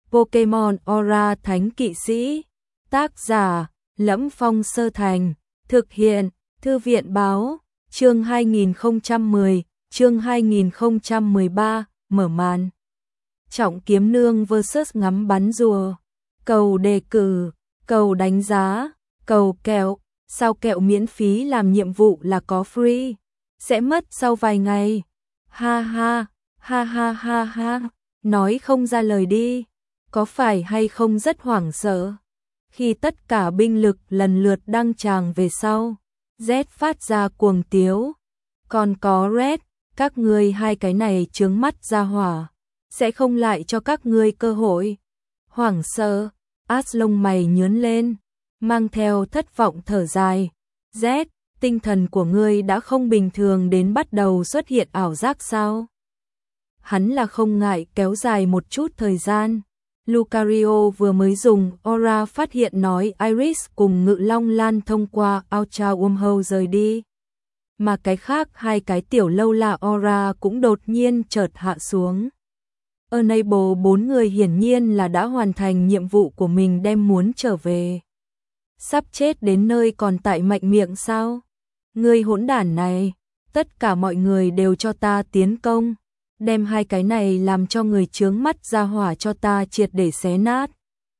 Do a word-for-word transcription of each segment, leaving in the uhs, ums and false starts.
Pokemon Aura Thánh Kỵ Sĩ. Tác giả: Lẫm Phong Sơ Thành. Thực hiện: Thư viện Báo. Chương hai nghìn không trăm mười, chương hai nghìn không trăm mười ba, mở màn. Trọng Kiếm Nương versus ngắm bắn rùa. Cầu đề cử, cầu đánh giá, cầu kẹo. Sao kẹo miễn phí làm nhiệm vụ là có free? Sẽ mất sau vài ngày. Ha ha, ha ha ha ha. Nói không ra lời đi. Có phải hay không rất hoảng sợ? Khi tất cả binh lực lần lượt đăng tràng về sau, Z phát ra cuồng tiếu. Còn có Red, các ngươi hai cái này chướng mắt ra hỏa, sẽ không lại cho các ngươi cơ hội. Hoảng sợ, Ash lông mày nhướng lên, mang theo thất vọng thở dài. Z, tinh thần của ngươi đã không bình thường đến bắt đầu xuất hiện ảo giác sao? Hắn là không ngại kéo dài một chút thời gian. Lucario vừa mới dùng Aura phát hiện nói Iris cùng Ngự Long Lan thông qua Ultra Wormhole rời đi. Mà cái khác hai cái tiểu lâu la Aura cũng đột nhiên chợt hạ xuống. Enable bốn người hiển nhiên là đã hoàn thành nhiệm vụ của mình đem muốn trở về. Sắp chết đến nơi còn tại mạnh miệng sao? Ngươi hỗn đản này, tất cả mọi người đều cho ta tiến công. Đem hai cái này làm cho người chướng mắt ra hỏa cho ta triệt để xé nát.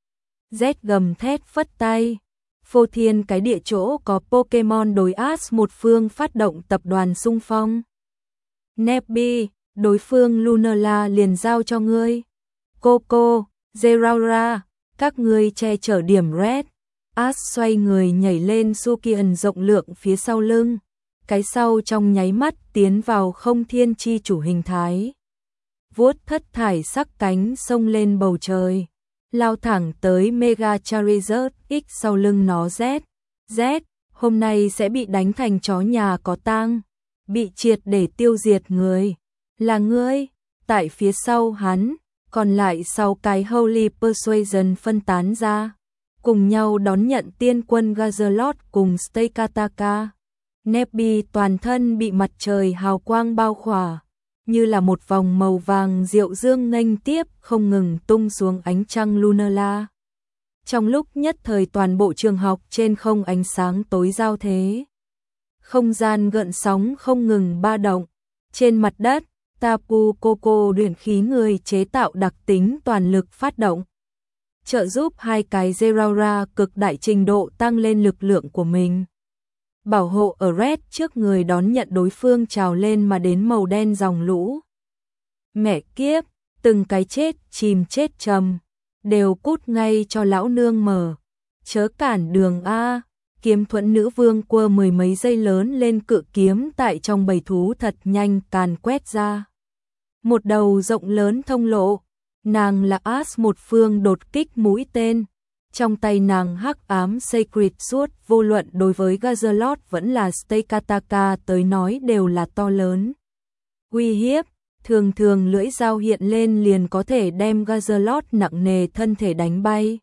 Z gầm thét phất tay. Phô thiên cái địa chỗ có Pokemon đối Ash một phương phát động tập đoàn xung phong. Nebby, đối phương Lunala liền giao cho ngươi. Coco, Zeraora, các ngươi che chở điểm Red. Ash xoay người nhảy lên Sukian rộng lượng phía sau lưng. Cái sau trong nháy mắt tiến vào không thiên chi chủ hình thái. Vuốt thất thải sắc cánh xông lên bầu trời. Lao thẳng tới Mega Charizard X sau lưng nó. Z. Z, hôm nay sẽ bị đánh thành chó nhà có tang. Bị triệt để tiêu diệt người. Là ngươi. Tại phía sau hắn, còn lại sau cái Holy Persuasion phân tán ra. Cùng nhau đón nhận tiên quân Gazalot cùng Stakataka. Nebby toàn thân bị mặt trời hào quang bao khỏa, như là một vòng màu vàng diệu dương nghênh tiếp không ngừng tung xuống ánh trăng Lunala. Trong lúc nhất thời toàn bộ trường học trên không ánh sáng tối giao thế. Không gian gợn sóng không ngừng ba động. Trên mặt đất, Tapu Koko luyện khí người chế tạo đặc tính toàn lực phát động. Trợ giúp hai cái Zeraora cực đại trình độ tăng lên lực lượng của mình. Bảo hộ ở Red trước người đón nhận đối phương trào lên mà đến màu đen dòng lũ. Mẹ kiếp, từng cái chết chìm chết trầm, đều cút ngay cho lão nương mở. Chớ cản đường A. Kiếm thuẫn nữ vương quơ mười mấy giây lớn lên cự kiếm tại trong bầy thú thật nhanh càn quét ra. Một đầu rộng lớn thông lộ, nàng là Ash một phương đột kích mũi tên. Trong tay nàng hắc ám Sacred Sword vô luận đối với Gazalot vẫn là Stakataka tới nói đều là to lớn. Uy hiếp, thường thường lưỡi dao hiện lên liền có thể đem Gazalot nặng nề thân thể đánh bay.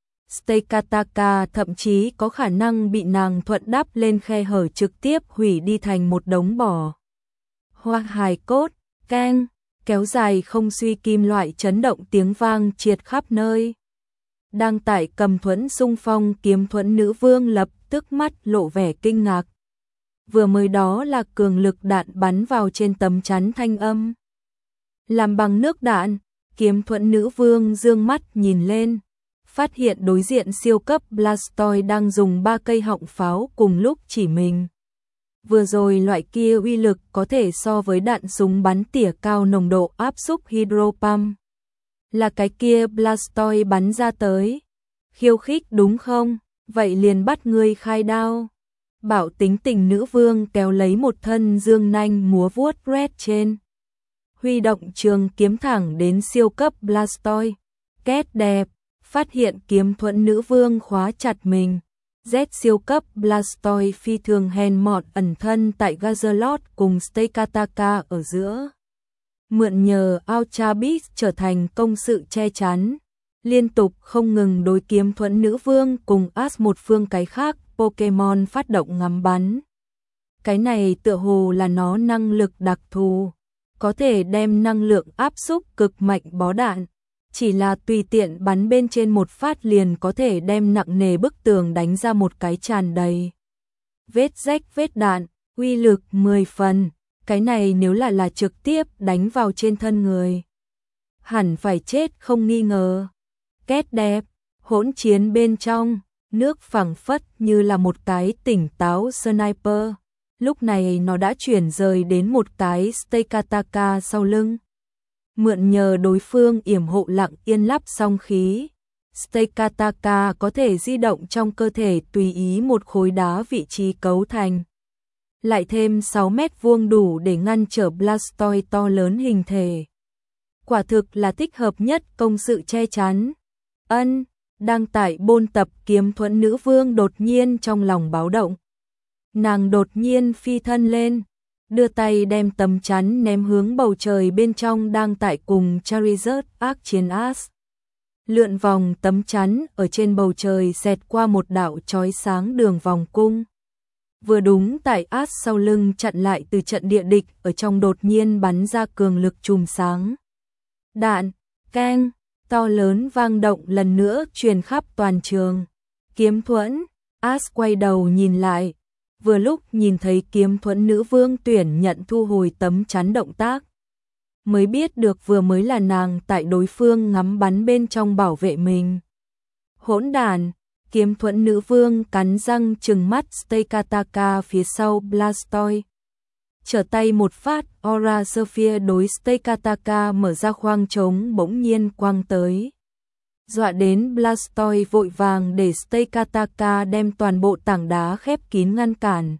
Stakataka thậm chí có khả năng bị nàng thuận đắp lên khe hở trực tiếp hủy đi thành một đống bò. Hoa hài cốt, keng, kéo dài không suy kim loại chấn động tiếng vang triệt khắp nơi. Đang tại cầm thuẫn xung phong kiếm thuẫn nữ vương lập tức mắt lộ vẻ kinh ngạc. Vừa mới đó là cường lực đạn bắn vào trên tấm chắn thanh âm. Làm bằng nước đạn, kiếm thuẫn nữ vương dương mắt nhìn lên. Phát hiện đối diện siêu cấp Blastoise đang dùng ba cây họng pháo cùng lúc chỉ mình. Vừa rồi loại kia uy lực có thể so với đạn súng bắn tỉa cao nồng độ áp xúc hydro pump. Là cái kia Blastoise bắn ra tới. Khiêu khích đúng không? Vậy liền bắt ngươi khai đao. Bảo tính tình nữ vương kéo lấy một thân dương nanh múa vuốt Red trên. Huy động trường kiếm thẳng đến siêu cấp Blastoise. Két đẹp, phát hiện kiếm thuẫn nữ vương khóa chặt mình. Z siêu cấp Blastoise phi thường hèn mọn ẩn thân tại Gazalot cùng Stakataka ở giữa. Mượn nhờ Ultra Beast trở thành công sự che chắn, liên tục không ngừng đối kiếm thuẫn nữ vương cùng Ash một phương cái khác Pokemon phát động ngắm bắn. Cái này tựa hồ là nó năng lực đặc thù, có thể đem năng lượng áp xúc cực mạnh bó đạn, chỉ là tùy tiện bắn bên trên một phát liền có thể đem nặng nề bức tường đánh ra một cái tràn đầy vết rách vết đạn, uy lực mười phần, cái này nếu là là trực tiếp đánh vào trên thân người, hẳn phải chết không nghi ngờ. Kết đẹp, hỗn chiến bên trong, nước phẳng phất như là một cái tỉnh táo sniper, lúc này nó đã chuyển rời đến một cái Stakataka sau lưng. Mượn nhờ đối phương yểm hộ lặng yên lắp song khí, Stakataka có thể di động trong cơ thể tùy ý một khối đá vị trí cấu thành. Lại thêm sáu mét vuông đủ để ngăn trở Blastoise to lớn hình thể. Quả thực là thích hợp nhất công sự che chắn. Ân, đang tại bôn tập kiếm thuẫn nữ vương đột nhiên trong lòng báo động. Nàng đột nhiên phi thân lên, đưa tay đem tấm chắn ném hướng bầu trời bên trong đang tại cùng Charizard ác chiến Ash. Lượn vòng tấm chắn ở trên bầu trời xẹt qua một đạo chói sáng đường vòng cung. Vừa đúng tại Ash sau lưng chặn lại từ trận địa địch ở trong đột nhiên bắn ra cường lực chùm sáng. Đạn, keng, to lớn vang động lần nữa truyền khắp toàn trường. Kiếm thuẫn, Ash quay đầu nhìn lại, vừa lúc nhìn thấy kiếm thuẫn nữ vương tuyển nhận thu hồi tấm chắn động tác. Mới biết được vừa mới là nàng tại đối phương ngắm bắn bên trong bảo vệ mình. Hỗn đàn, kiếm thuẫn nữ vương cắn răng trừng mắt Stakataka phía sau Blastoise. Trở tay một phát, Aura Sphere đối Stakataka mở ra khoang trống bỗng nhiên quăng tới. Dọa đến Blastoise vội vàng để Stakataka đem toàn bộ tảng đá khép kín ngăn cản.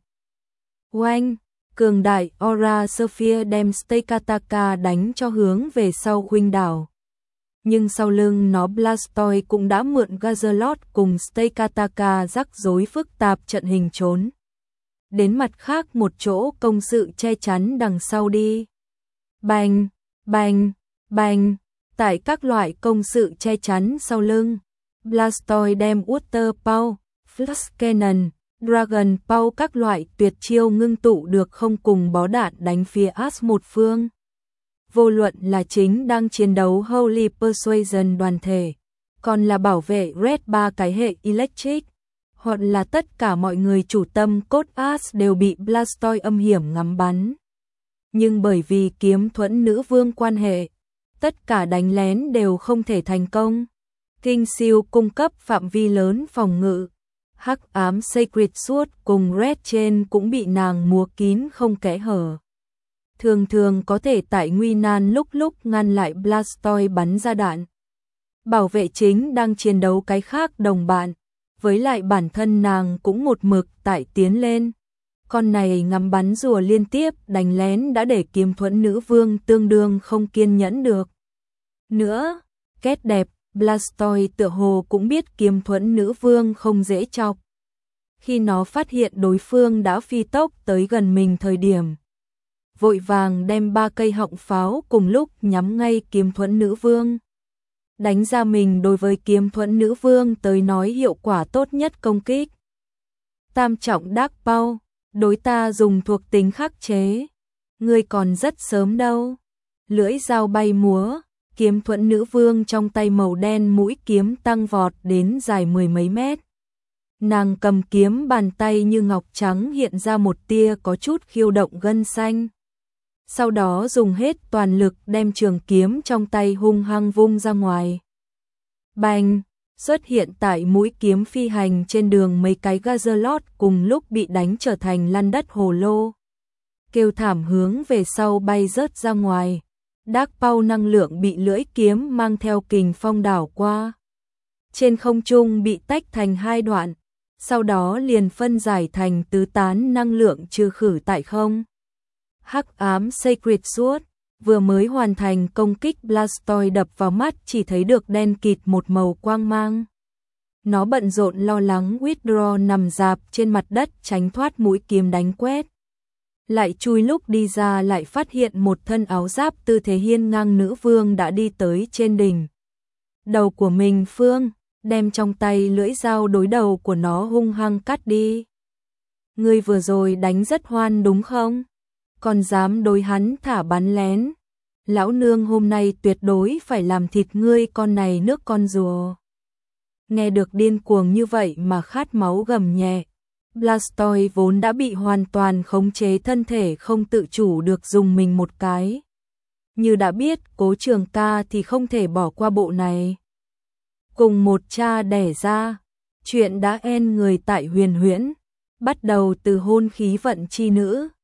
Oanh, cường đại Aura Sphere đem Stakataka đánh cho hướng về sau khuynh đảo. Nhưng sau lưng nó Blastoise cũng đã mượn Gazalot cùng Stakataka rắc rối phức tạp trận hình trốn. Đến mặt khác một chỗ công sự che chắn đằng sau đi. Bành, bành, bành, tại các loại công sự che chắn sau lưng, Blastoise đem Water Power, Flash Cannon, Dragon Power các loại tuyệt chiêu ngưng tụ được không cùng bó đạn đánh phía Ash một phương. Vô luận là chính đang chiến đấu Holy Persuasion đoàn thể, còn là bảo vệ Red ba cái hệ Electric, hoặc là tất cả mọi người chủ tâm cốt Ash đều bị Blastoise âm hiểm ngắm bắn. Nhưng bởi vì kiếm thuẫn nữ vương quan hệ, tất cả đánh lén đều không thể thành công. Kinh siêu cung cấp phạm vi lớn phòng ngự. Hắc ám Sacred Sword cùng Red Chain cũng bị nàng múa kín không kẽ hở. Thường thường có thể tại nguy nan lúc lúc ngăn lại Blastoise bắn ra đạn. Bảo vệ chính đang chiến đấu cái khác đồng bạn, với lại bản thân nàng cũng một mực tại tiến lên. Con này ngắm bắn rùa liên tiếp đánh lén đã để kiếm thuẫn nữ vương tương đương không kiên nhẫn được. Nữa, kết đẹp, Blastoise tựa hồ cũng biết kiếm thuẫn nữ vương không dễ chọc. Khi nó phát hiện đối phương đã phi tốc tới gần mình thời điểm, vội vàng đem ba cây họng pháo cùng lúc nhắm ngay kiếm thuẫn nữ vương. Đánh ra mình đối với kiếm thuẫn nữ vương tới nói hiệu quả tốt nhất công kích. Tam trọng Dark Power, đối ta dùng thuộc tính khắc chế. Ngươi còn rất sớm đâu. Lưỡi dao bay múa, kiếm thuẫn nữ vương trong tay màu đen mũi kiếm tăng vọt đến dài mười mấy mét. Nàng cầm kiếm bàn tay như ngọc trắng hiện ra một tia có chút khiêu động gân xanh. Sau đó dùng hết toàn lực đem trường kiếm trong tay hung hăng vung ra ngoài. Bành, xuất hiện tại mũi kiếm phi hành trên đường mấy cái Gazalot cùng lúc bị đánh trở thành lăn đất hồ lô. Kêu thảm hướng về sau bay rớt ra ngoài. Dark Power năng lượng bị lưỡi kiếm mang theo kình phong đảo qua. Trên không trung bị tách thành hai đoạn, sau đó liền phân giải thành tứ tán năng lượng trừ khử tại không. Hắc ám Sacred Sword vừa mới hoàn thành công kích Blastoise đập vào mắt chỉ thấy được đen kịt một màu quang mang. Nó bận rộn lo lắng withdraw nằm dạp trên mặt đất tránh thoát mũi kiếm đánh quét. Lại chui lúc đi ra lại phát hiện một thân áo giáp tư thế hiên ngang nữ vương đã đi tới trên đỉnh đầu của mình phương, đem trong tay lưỡi dao đối đầu của nó hung hăng cắt đi. Ngươi vừa rồi đánh rất hoan đúng không? Còn dám đối hắn thả bắn lén. lão nương hôm nay tuyệt đối phải làm thịt ngươi con này nước con rùa. Nghe được điên cuồng như vậy mà khát máu gầm nhẹ. Blastoise vốn đã bị hoàn toàn khống chế thân thể không tự chủ được dùng mình một cái. Như đã biết Cố Trường Ca thì không thể bỏ qua bộ này. Cùng một cha đẻ ra, chuyện đã en người tại Huyền Huyễn, bắt đầu từ hôn khí vận chi nữ,